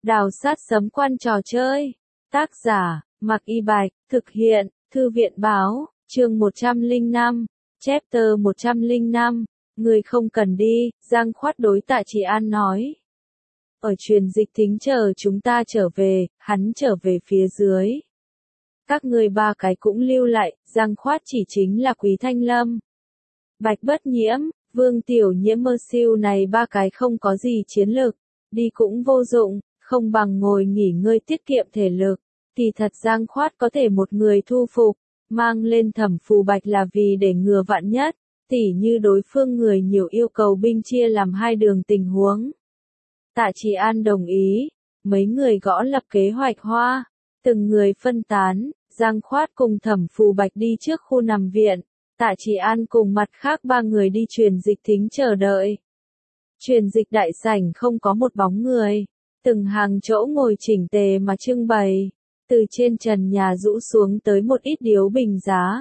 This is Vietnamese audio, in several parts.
Đào sát sấm quan trò chơi. Tác giả, Mạc Y Bạch, thực hiện, Thư viện báo, chương 105, chapter 105, người không cần đi, Giang Khoát đối Tạ Trì An nói. Ở truyền dịch thính chờ chúng ta trở về, hắn trở về phía dưới. Các người ba cái cũng lưu lại, Giang Khoát chỉ chính là Quý Thanh Lâm, Bạch Bất Nhiễm, Vương Tiểu Nhiễm Mơ Siêu này ba cái không có gì chiến lược, đi cũng vô dụng, không bằng ngồi nghỉ ngơi tiết kiệm thể lực. Thì thật Giang Khoát có thể một người thu phục, mang lên Thẩm Phù Bạch là vì để ngừa vạn nhất, tỉ như đối phương người nhiều yêu cầu binh chia làm hai đường tình huống. Tạ Trì An đồng ý, mấy người gõ lập kế hoạch hoa, từng người phân tán, Giang Khoát cùng Thẩm Phù Bạch đi trước khu nằm viện, Tạ Trì An cùng mặt khác ba người đi truyền dịch thính chờ đợi. Truyền dịch đại sảnh không có một bóng người, từng hàng chỗ ngồi chỉnh tề mà trưng bày, từ trên trần nhà rũ xuống tới một ít điếu bình giá.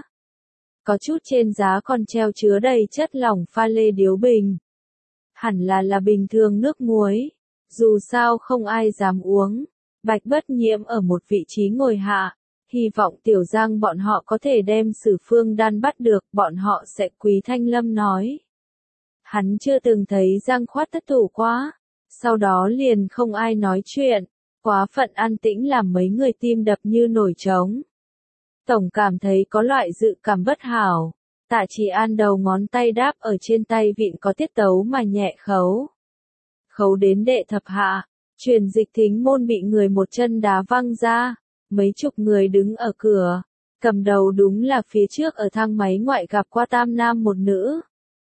Có chút trên giá còn treo chứa đầy chất lỏng pha lê điếu bình. Hẳn là bình thường nước muối, dù sao không ai dám uống. Bạch Bất Nhiễm ở một vị trí ngồi hạ, hy vọng Tiểu Giang bọn họ có thể đem Sử Phương Đan bắt được, bọn họ sẽ. Quý Thanh Lâm nói. Hắn chưa từng thấy Giang Khoát thất thủ quá, sau đó liền không ai nói chuyện, quá phận an tĩnh làm mấy người tim đập như nổi trống. Tổng cảm thấy có loại dự cảm bất hảo, Tạ Trì An đầu ngón tay đáp ở trên tay vịn có tiết tấu mà nhẹ khấu. Khấu đến đệ thập hạ, truyền dịch thính môn bị người một chân đá văng ra, mấy chục người đứng ở cửa, cầm đầu đúng là phía trước ở thang máy ngoại gặp qua tam nam một nữ.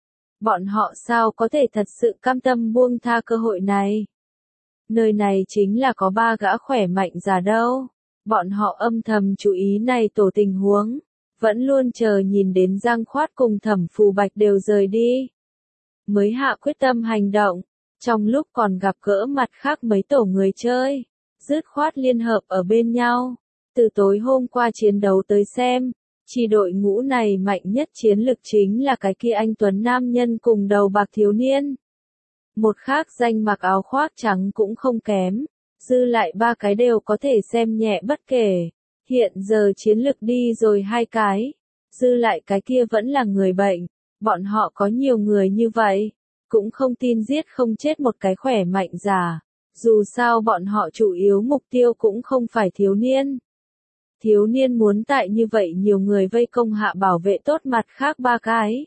Bọn họ sao có thể thật sự cam tâm buông tha cơ hội này? Nơi này chính là có ba gã khỏe mạnh già đâu. Bọn họ âm thầm chú ý này tổ tình huống, vẫn luôn chờ nhìn đến Giang Khoát cùng Thẩm Phù Bạch đều rời đi. Mới hạ quyết tâm hành động, trong lúc còn gặp gỡ mặt khác mấy tổ người chơi, dứt khoát liên hợp ở bên nhau. Từ tối hôm qua chiến đấu tới xem, chi đội ngũ này mạnh nhất chiến lực chính là cái kia anh tuấn nam nhân cùng đầu bạc thiếu niên. Một khác danh mặc áo khoác trắng cũng không kém, dư lại ba cái đều có thể xem nhẹ bất kể. Hiện giờ chiến lực đi rồi hai cái, dư lại cái kia vẫn là người bệnh, bọn họ có nhiều người như vậy, cũng không tin giết không chết một cái khỏe mạnh già, dù sao bọn họ chủ yếu mục tiêu cũng không phải thiếu niên. Thiếu niên muốn tại như vậy nhiều người vây công hạ bảo vệ tốt mặt khác ba cái.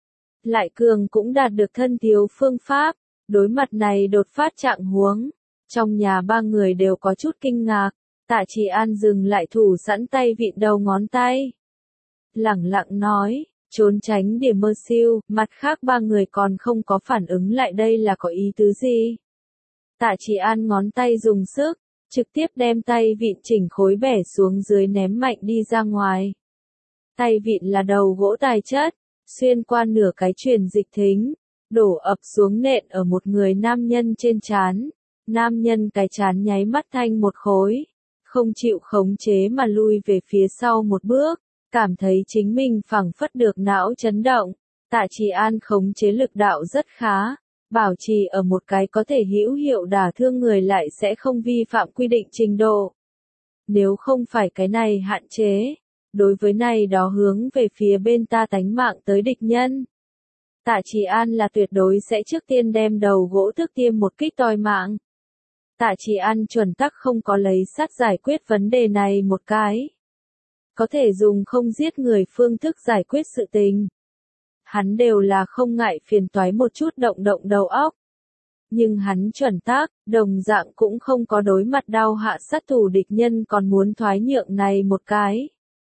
Lại cường cũng đạt được thân thiếu phương pháp, đối mặt này đột phát trạng huống. Trong nhà ba người đều có chút kinh ngạc, Tạ Trì An dừng lại thủ sẵn tay vịn đầu ngón tay. Lẳng lặng nói, trốn tránh điểm Mơ Siêu, mặt khác ba người còn không có phản ứng lại đây là có ý tứ gì. Tạ Trì An ngón tay dùng sức, trực tiếp đem tay vịn chỉnh khối bẻ xuống dưới ném mạnh đi ra ngoài. Tay vịn là đầu gỗ tài chất, xuyên qua nửa cái truyền dịch thính, đổ ập xuống nện ở một người nam nhân trên trán. Nam nhân cái trán nháy mắt thanh một khối, không chịu khống chế mà lui về phía sau một bước, cảm thấy chính mình phảng phất được não chấn động. Tạ Trì An khống chế lực đạo rất khá, bảo trì ở một cái có thể hữu hiệu đả thương người lại sẽ không vi phạm quy định trình độ. Nếu không phải cái này hạn chế, đối với này đó hướng về phía bên ta tánh mạng tới địch nhân, Tạ Trì An là tuyệt đối sẽ trước tiên đem đầu gỗ thức tiêm một kích toi mạng. Tạ Trì An chuẩn tắc không có lấy sát giải quyết vấn đề này một cái. Có thể dùng không giết người phương thức giải quyết sự tình. Hắn đều là không ngại phiền toái một chút động động đầu óc. Nhưng hắn chuẩn tắc, đồng dạng cũng không có đối mặt đau hạ sát thủ địch nhân còn muốn thoái nhượng này một cái.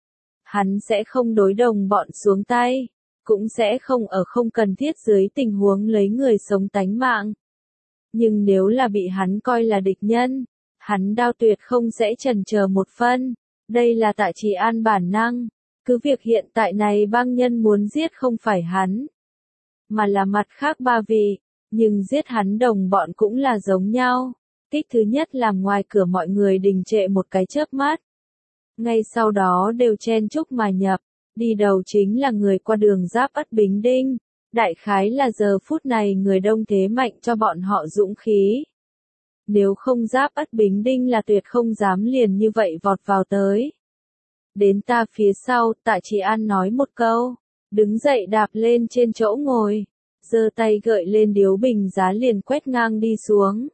Hắn sẽ không đối đồng bọn xuống tay, cũng sẽ không ở không cần thiết dưới tình huống lấy người sống tánh mạng. Nhưng nếu là bị hắn coi là địch nhân, hắn đao tuyệt không sẽ chần chờ một phân. Đây là Tạ Trì An bản năng. Cứ việc hiện tại này bang nhân muốn giết không phải hắn, mà là mặt khác ba vị, nhưng giết hắn đồng bọn cũng là giống nhau. Kích thứ nhất làm ngoài cửa mọi người đình trệ một cái chớp mắt. Ngay sau đó đều chen chúc mà nhập, đi đầu chính là người qua đường Giáp Ất Bính Đinh. Đại khái là giờ phút này người đông thế mạnh cho bọn họ dũng khí. Nếu không Giáp Ất Bính Đinh là tuyệt không dám liền như vậy vọt vào tới. Đến ta phía sau, Tạ Chỉ An nói một câu, đứng dậy đạp lên trên chỗ ngồi, giơ tay gợi lên điếu bình giá liền quét ngang đi xuống.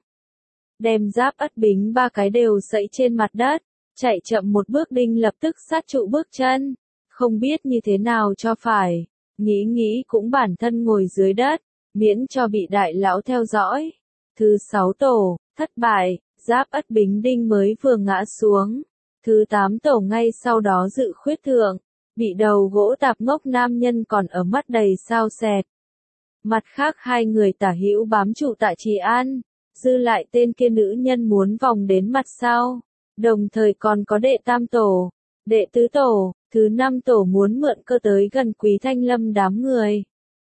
Đem Giáp Ất Bính ba cái đều sẫy trên mặt đất, chạy chậm một bước Đinh lập tức sát trụ bước chân, không biết như thế nào cho phải, nghĩ cũng bản thân ngồi dưới đất, miễn cho bị đại lão theo dõi. Thứ 6 tổ, thất bại, Giáp Ất Bính Đinh mới vừa ngã xuống. Thứ 8 tổ ngay sau đó dự khuyết thượng, bị đầu gỗ tạp ngốc nam nhân còn ở mắt đầy sao sẹt. Mặt khác hai người tả hữu bám trụ Tạ Chỉ An, dư lại tên kia nữ nhân muốn vòng đến mặt sau, đồng thời còn có đệ tam tổ, đệ tứ tổ, thứ 5 tổ muốn mượn cơ tới gần Quý Thanh Lâm đám người.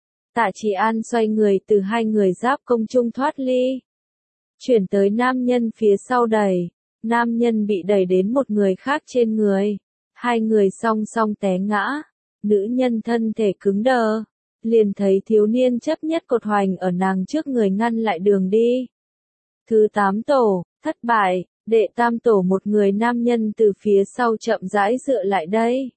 Tạ Chỉ An xoay người từ hai người giáp công trung thoát ly, chuyển tới nam nhân phía sau đẩy, nam nhân bị đẩy đến một người khác trên người, hai người song song té ngã, nữ nhân thân thể cứng đờ, liền thấy thiếu niên chấp nhất cột hoành ở nàng trước người ngăn lại đường đi. Thứ 8 tổ, thất bại, đệ tam tổ một người nam nhân từ phía sau chậm rãi dựa lại đây.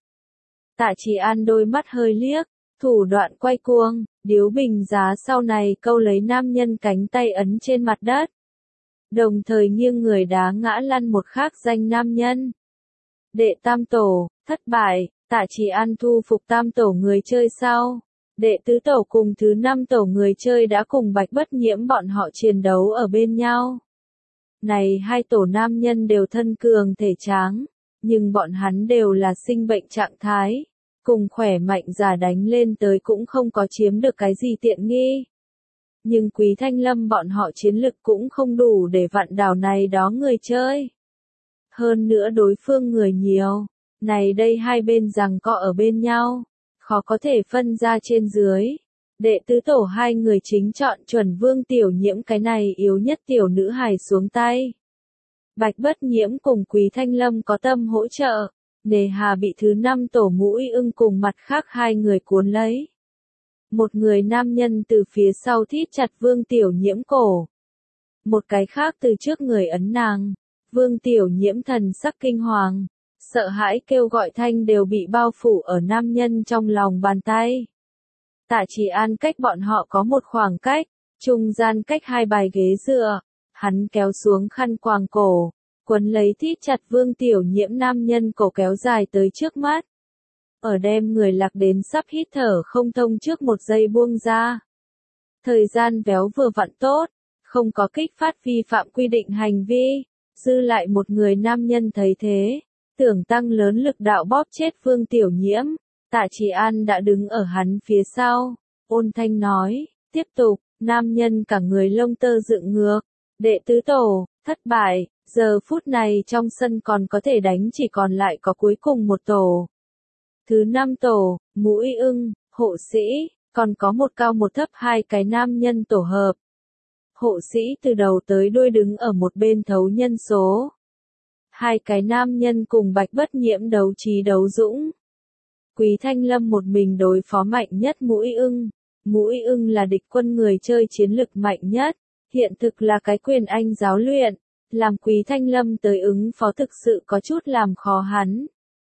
Tạ Chỉ An đôi mắt hơi liếc, thủ đoạn quay cuồng, điếu bình giá sau này câu lấy nam nhân cánh tay ấn trên mặt đất. Đồng thời nghiêng người đá ngã lăn một khác danh nam nhân. Đệ tam tổ, thất bại, Tạ Chỉ An thu phục tam tổ người chơi sau. Đệ tứ tổ cùng thứ 5 tổ người chơi đã cùng Bạch Bất Nhiễm bọn họ chiến đấu ở bên nhau. Này hai tổ nam nhân đều thân cường thể tráng, nhưng bọn hắn đều là sinh bệnh trạng thái, cùng khỏe mạnh giả đánh lên tới cũng không có chiếm được cái gì tiện nghi. Nhưng Quý Thanh Lâm bọn họ chiến lực cũng không đủ để vặn đảo này đó người chơi. Hơn nữa đối phương người nhiều, này đây hai bên giằng co ở bên nhau, khó có thể phân ra trên dưới. Đệ tứ tổ hai người chính chọn chuẩn Vương Tiểu Nhiễm cái này yếu nhất tiểu nữ hài xuống tay. Bạch Bất Nhiễm cùng Quý Thanh Lâm có tâm hỗ trợ, nề hà bị thứ 5 tổ Mũi Ưng cùng mặt khác hai người cuốn lấy. Một người nam nhân từ phía sau thít chặt Vương Tiểu Nhiễm cổ. Một cái khác từ trước người ấn nàng. Vương Tiểu Nhiễm thần sắc kinh hoàng, sợ hãi kêu gọi thanh đều bị bao phủ ở nam nhân trong lòng bàn tay. Tạ Chỉ An cách bọn họ có một khoảng cách, trung gian cách hai bài ghế dựa, hắn kéo xuống khăn quàng cổ, quấn lấy thít chặt Vương Tiểu Nhiễm nam nhân cổ kéo dài tới trước mắt. Ở đem người lạc đến sắp hít thở không thông trước một giây buông ra. Thời gian véo vừa vặn tốt, không có kích phát vi phạm quy định hành vi, dư lại một người nam nhân thấy thế, tưởng tăng lớn lực đạo bóp chết Vương Tiểu Nhiễm. Tạ Chỉ An đã đứng ở hắn phía sau, ôn thanh nói, tiếp tục, nam nhân cả người lông tơ dựng ngược, đệ tứ tổ, thất bại, giờ phút này trong sân còn có thể đánh chỉ còn lại có cuối cùng một tổ. Thứ 5 tổ, Mũi Ưng, hộ sĩ, còn có một cao một thấp hai cái nam nhân tổ hợp. Hộ sĩ từ đầu tới đuôi đứng ở một bên thấu nhân số. Hai cái nam nhân cùng Bạch Bất Nhiễm đấu trí đấu dũng. Quý Thanh Lâm một mình đối phó mạnh nhất Mũi Ưng. Mũi Ưng là địch quân người chơi chiến lực mạnh nhất, hiện thực là cái quyền anh giáo luyện, làm Quý Thanh Lâm tới ứng phó thực sự có chút làm khó hắn.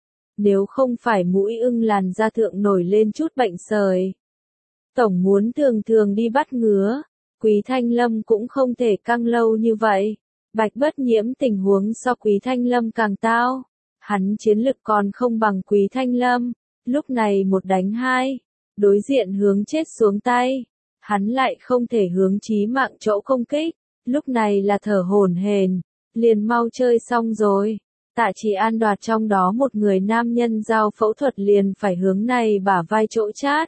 Nếu không phải Mũi Ưng làn da thượng nổi lên chút bệnh sởi, tổng muốn thường đi bắt ngứa, Quý Thanh Lâm cũng không thể căng lâu như vậy. Bạch Bất Nhiễm tình huống so Quý Thanh Lâm càng tao, hắn chiến lực còn không bằng Quý Thanh Lâm, lúc này một đánh hai, đối diện hướng chết xuống tay, hắn lại không thể hướng chí mạng chỗ công kích, lúc này là thở hổn hển, liền mau chơi xong rồi. Tạ Chỉ An đoạt trong đó một người nam nhân giao phẫu thuật liền phải hướng này bả vai chỗ chát.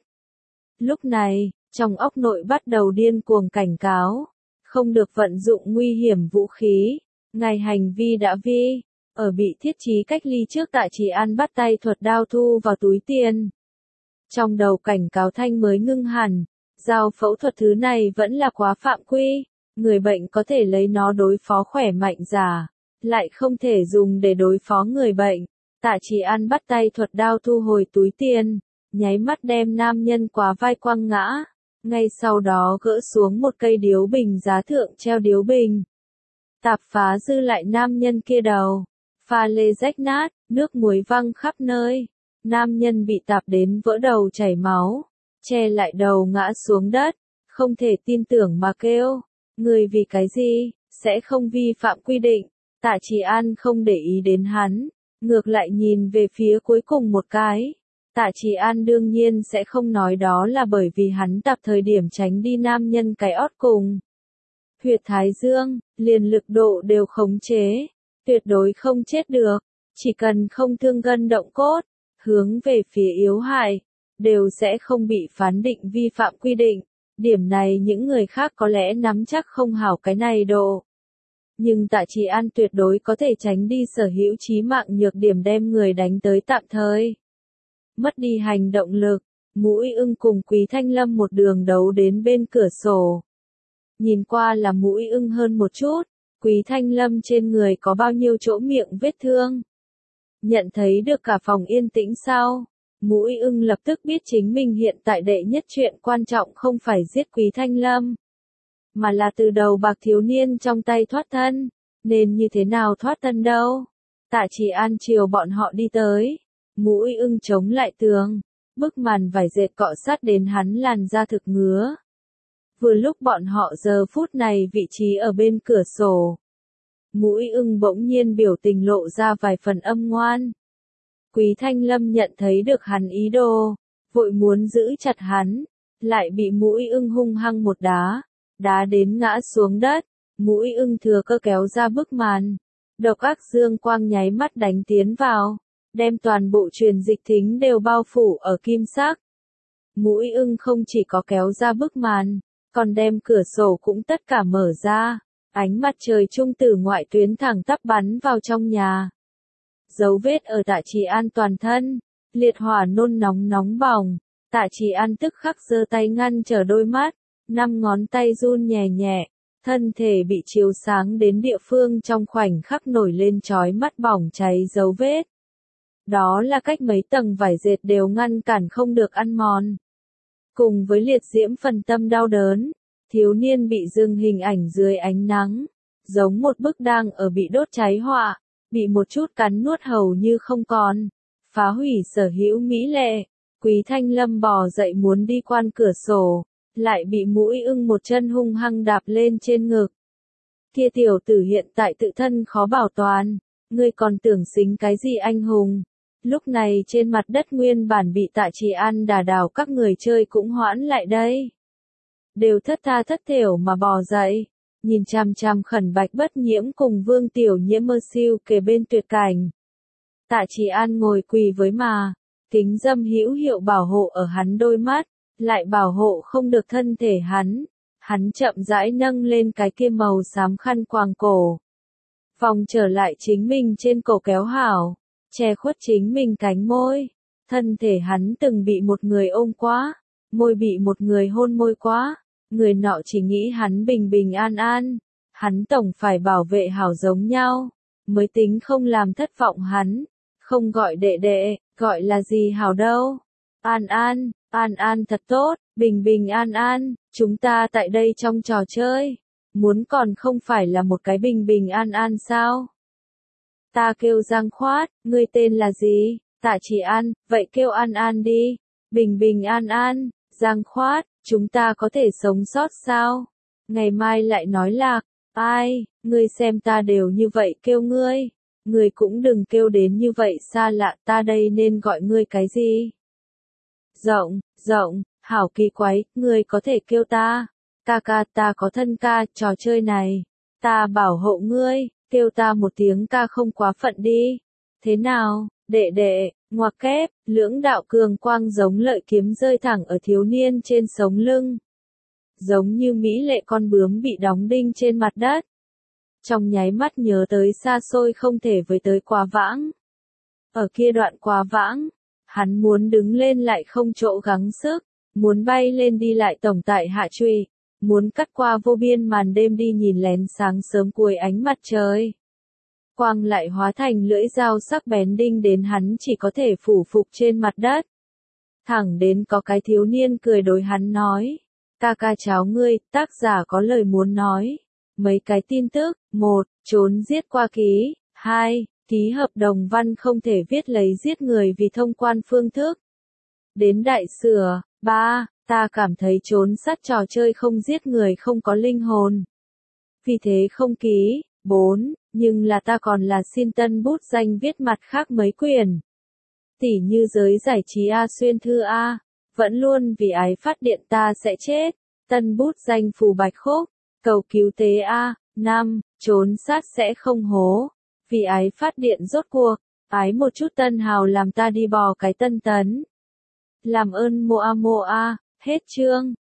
Lúc này, trong óc nội bắt đầu điên cuồng cảnh cáo, không được vận dụng nguy hiểm vũ khí, ngài hành vi đã vi, ở bị thiết trí cách ly trước Tạ Chỉ An bắt tay thuật đao thu vào túi tiền. Trong đầu cảnh cáo thanh mới ngưng hẳn, giao phẫu thuật thứ này vẫn là quá phạm quy, người bệnh có thể lấy nó đối phó khỏe mạnh giả, lại không thể dùng để đối phó người bệnh. Tạ Chỉ An bắt tay thuật đao thu hồi túi tiền, nháy mắt đem nam nhân quá vai quăng ngã, ngay sau đó gỡ xuống một cây điếu bình giá thượng treo điếu bình. tạp phá dư lại nam nhân kia đầu. Pha lê rách nát, nước muối văng khắp nơi. Nam nhân bị tạp đến vỡ đầu chảy máu, che lại đầu ngã xuống đất, không thể tin tưởng mà kêu. Người vì cái gì, sẽ không vi phạm quy định. Tạ Trì An không để ý đến hắn, ngược lại nhìn về phía cuối cùng một cái. Tạ Trì An đương nhiên sẽ không nói đó là bởi vì hắn tập thời điểm tránh đi nam nhân cái ót cùng. Huyệt thái dương, liền lực độ đều khống chế, tuyệt đối không chết được, chỉ cần không thương gân động cốt, hướng về phía yếu hại, đều sẽ không bị phán định vi phạm quy định. Điểm này những người khác có lẽ nắm chắc không hảo cái này độ. Nhưng Tạ Trì An tuyệt đối có thể tránh đi sở hữu chí mạng nhược điểm đem người đánh tới tạm thời. Mất đi hành động lực, Mũi Ưng cùng Quý Thanh Lâm một đường đấu đến bên cửa sổ. Nhìn qua là Mũi Ưng hơn một chút, Quý Thanh Lâm trên người có bao nhiêu chỗ miệng vết thương. Nhận thấy được cả phòng yên tĩnh sau, Mũi Ưng lập tức biết chính mình hiện tại đệ nhất chuyện quan trọng không phải giết Quý Thanh Lâm, mà là từ đầu bạc thiếu niên trong tay thoát thân. Nên như thế nào thoát thân đâu? Tạ Trì An chiều bọn họ đi tới. Mũi Ưng chống lại tường, bức màn vải dệt cọ sát đến hắn làn da thực ngứa. Vừa lúc bọn họ giờ phút này vị trí ở bên cửa sổ. Mũi Ưng bỗng nhiên biểu tình lộ ra vài phần âm ngoan. Quý Thanh Lâm nhận thấy được hắn ý đồ, vội muốn giữ chặt hắn, lại bị Mũi Ưng hung hăng một đá đến ngã xuống đất. Mũi Ưng thừa cơ kéo ra bức màn, độc ác dương quang nháy mắt đánh tiến vào, đem toàn bộ truyền dịch thính đều bao phủ ở kim sắc. Mũi Ưng không chỉ có kéo ra bức màn, còn đem cửa sổ cũng tất cả mở ra, ánh mặt trời trung tử ngoại tuyến thẳng tắp bắn vào trong nhà. Dấu vết ở Tạ Trì An toàn thân, liệt hỏa nôn nóng bỏng, Tạ Trì An tức khắc giơ tay ngăn trở đôi mắt, 5 ngón tay run nhẹ nhẹ, thân thể bị chiếu sáng đến địa phương trong khoảnh khắc nổi lên chói mắt bỏng cháy dấu vết. Đó là cách mấy tầng vải dệt đều ngăn cản không được ăn mòn. Cùng với liệt diễm phần tâm đau đớn, thiếu niên bị dừng hình ảnh dưới ánh nắng, giống một bức đang ở bị đốt cháy họa, bị một chút cắn nuốt hầu như không còn, phá hủy sở hữu mỹ lệ. Quý Thanh Lâm bò dậy muốn đi quan cửa sổ, lại bị Mũi Ưng một chân hung hăng đạp lên trên ngực. Kia tiểu tử hiện tại tự thân khó bảo toàn, ngươi còn tưởng xính cái gì anh hùng. Lúc này trên mặt đất nguyên bản bị Tạ Trì An đả đảo các người chơi cũng hoãn lại đây. Đều thất tha thất thểu mà bò dậy, nhìn chằm chằm Khẩn Bạch Bất Nhiễm cùng Vương Tiểu Nhiễm mơ siêu kề bên tuyệt cảnh. Tạ Trì An ngồi quỳ với mà, kính dâm hữu hiệu bảo hộ ở hắn đôi mắt, lại bảo hộ không được thân thể hắn. Hắn chậm rãi nâng lên cái kia màu xám khăn quàng cổ. Vòng trở lại chính mình trên cổ kéo hảo, che khuất chính mình cánh môi. Thân thể hắn từng bị một người ôm quá, môi bị một người hôn môi quá. Người nọ chỉ nghĩ hắn bình bình an an, hắn tổng phải bảo vệ hảo giống nhau, mới tính không làm thất vọng hắn, không gọi đệ đệ, gọi là gì hảo đâu. An an thật tốt, bình bình an an, chúng ta tại đây trong trò chơi, muốn còn không phải là một cái bình bình an an sao? Ta kêu Giang Khoát, ngươi tên là gì? Tạ Trì An, vậy kêu An An đi, bình bình an an, Giang Khoát. Chúng ta có thể sống sót sao? Ngày mai lại nói lạc, ai, ngươi xem ta đều như vậy kêu ngươi. Ngươi cũng đừng kêu đến như vậy xa lạ, ta đây nên gọi ngươi cái gì? Rộng, hảo kỳ quái, ngươi có thể kêu ta. Ca ta có thân ca, trò chơi này. Ta bảo hộ ngươi, kêu ta một tiếng ca không quá phận đi. Thế nào, đệ, ngoặc kép, lưỡng đạo cường quang giống lợi kiếm rơi thẳng ở thiếu niên trên sống lưng. Giống như mỹ lệ con bướm bị đóng đinh trên mặt đất. Trong nháy mắt nhớ tới xa xôi không thể với tới Quá Vãng. Ở kia đoạn Quá Vãng, hắn muốn đứng lên lại không chỗ gắng sức, muốn bay lên đi lại tổng tại hạ truy, muốn cắt qua vô biên màn đêm đi nhìn lén sáng sớm cuối ánh mặt trời. Quang lại hóa thành lưỡi dao sắc bén đinh đến hắn chỉ có thể phủ phục trên mặt đất. Thẳng đến có cái thiếu niên cười đối hắn nói, ca cháu ngươi, tác giả có lời muốn nói, Mấy cái tin tức: 1. Trốn giết qua ký. 2. Ký hợp đồng văn không thể viết lấy giết người vì thông quan phương thức. Đến đại sửa. 3. Ta cảm thấy trốn sát trò chơi không giết người không có linh hồn. Vì thế không ký. 4. Nhưng là ta còn là xin tân bút danh viết mặt khác mấy quyển. Tỉ như giới giải trí A xuyên thư A. Vẫn luôn vì ái phát điện ta sẽ chết. Tân bút danh phù bạch khúc. Cầu cứu tế A. 5. Trốn sát sẽ không hố. Vì ái phát điện rốt cuộc. Ái một chút tân hào làm ta đi bò cái tân tấn. Làm ơn moa moa. Hết chương.